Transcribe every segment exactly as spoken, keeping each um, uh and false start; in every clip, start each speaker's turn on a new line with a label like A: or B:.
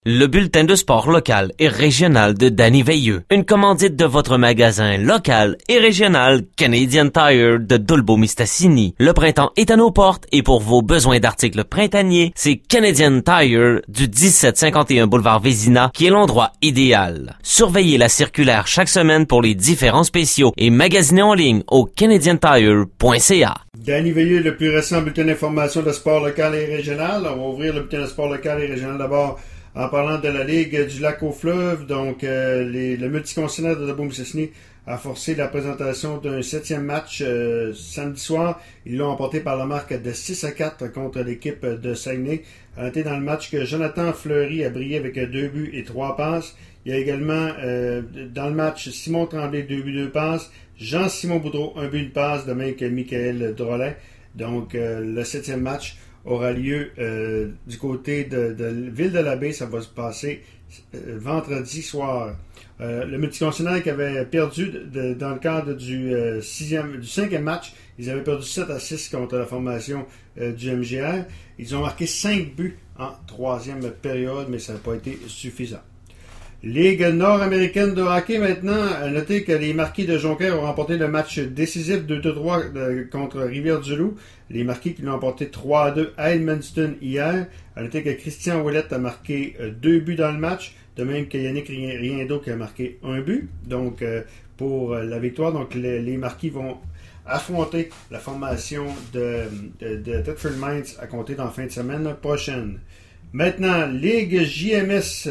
A: Le bulletin de sport local et régional de Danny Veilleux. Une commandite de votre magasin local et régional Canadian Tire de Dolbeau-Mistassini. Le printemps est à nos portes et pour vos besoins d'articles printaniers, c'est Canadian Tire du dix-sept cinquante et un boulevard Vézina qui est l'endroit idéal. Surveillez la circulaire chaque semaine pour les différents spéciaux et magasinez en ligne au canadian tire point c a.
B: Danny Veilleux, le plus récent bulletin d'information de sport local et régional. On va ouvrir le bulletin de sport local et régional d'abord en parlant de la Ligue du lac au fleuve. Donc, euh, les, le multiconcessionnaire de Dolbeau-Mistassini a forcé la présentation d'un septième match euh, samedi soir. Ils l'ont emporté par la marque de six à quatre contre l'équipe de Saguenay. A noté dans le match que Jonathan Fleury a brillé avec deux buts et trois passes. Il y a également euh, dans le match Simon Tremblay, deux buts, deux passes. Jean-Simon Boudreau, un but, une passe, de même que Michael Drolet. Donc, euh, le septième match aura lieu euh, du côté de, de Ville-de-la-Baie. Ça va se passer euh, vendredi soir. Euh, le multiconcessionnaire qui avait perdu de, de, dans le cadre du, euh, sixième, du cinquième match, ils avaient perdu sept à six contre la formation euh, du M G R. Ils ont marqué cinq buts en troisième période, mais ça n'a pas été suffisant. Ligue nord-américaine de hockey maintenant. À noter que les Marquis de Jonquière ont remporté le match décisif deux à trois contre Rivière-du-Loup. Les Marquis qui l'ont emporté trois à deux à Edmundston hier. À noter que Christian Ouellette a marqué deux buts dans le match, de même que Yannick Riendo qui a marqué un but. Donc pour la victoire, donc les, les Marquis vont affronter la formation de, de, de Thetford Mines à compter dans la fin de semaine prochaine. Maintenant, Ligue J M S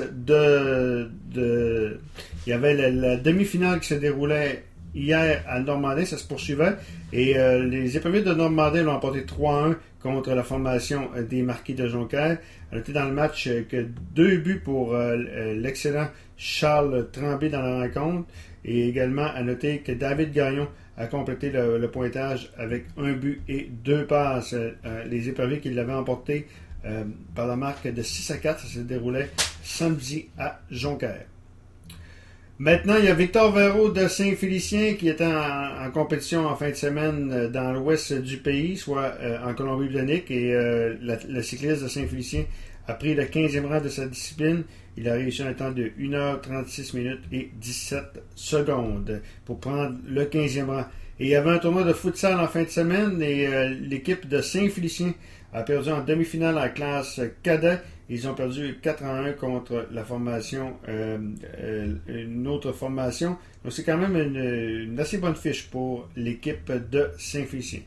B: de... de il y avait la, la demi-finale qui se déroulait hier à Normandin, ça se poursuivait, et euh, les éperviers de Normandin l'ont emporté trois à un contre la formation des Marquis de Jonquière. On était dans le match euh, que deux buts pour euh, l'excellent Charles Tremblay dans la rencontre, et également à noter que David Gagnon a complété le, le pointage avec un but et deux passes. Euh, les éperviers qui l'avaient emporté Euh, par la marque de six à quatre, ça se déroulait samedi à Jonquière. Maintenant, il y a Victor Véraud de Saint-Félicien qui était en, en compétition en fin de semaine euh, dans l'ouest du pays, soit euh, en Colombie-Britannique, et euh, la, le cycliste de Saint-Félicien a pris le quinzième rang de sa discipline. Il a réussi un temps de une heure trente-six minutes et dix-sept secondes pour prendre le quinzième rang. Et il y avait un tournoi de futsal en fin de semaine et euh, l'équipe de Saint-Félicien a perdu en demi-finale en classe cadet. Ils ont perdu quatre à un contre la formation, euh, euh, une autre formation. Donc c'est quand même une, une assez bonne fiche pour l'équipe de Saint-Félicien.